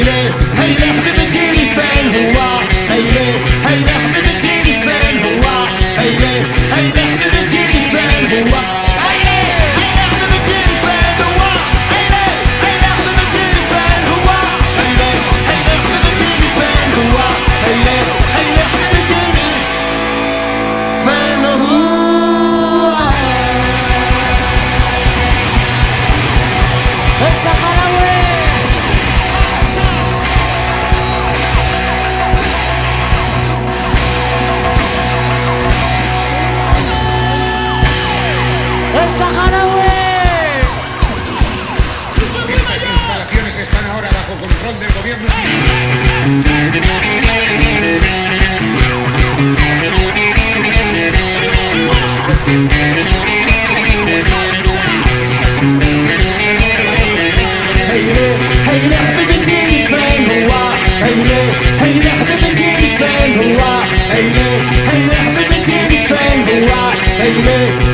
هيلي هيلي حبيبتيني فين هو هيلي هيلي حبيبتيني فين هو هيلي هيلي حبيبتيني فين هو هيلي هيلي حبيبتيني فين هو هيلي هيلي حبيبتيني فين هو هيلي هيلي حبيبتيني فين هو هيلي هيلي حبيبتيني فين هو الصحراوي Estas instalaciones están ahora bajo control del gobierno civil. هيلي حبيبتيني فين هو هيلي هيلي حبيبتيني فين هو هيلي هيلي حبيبتيني فين هو هيلي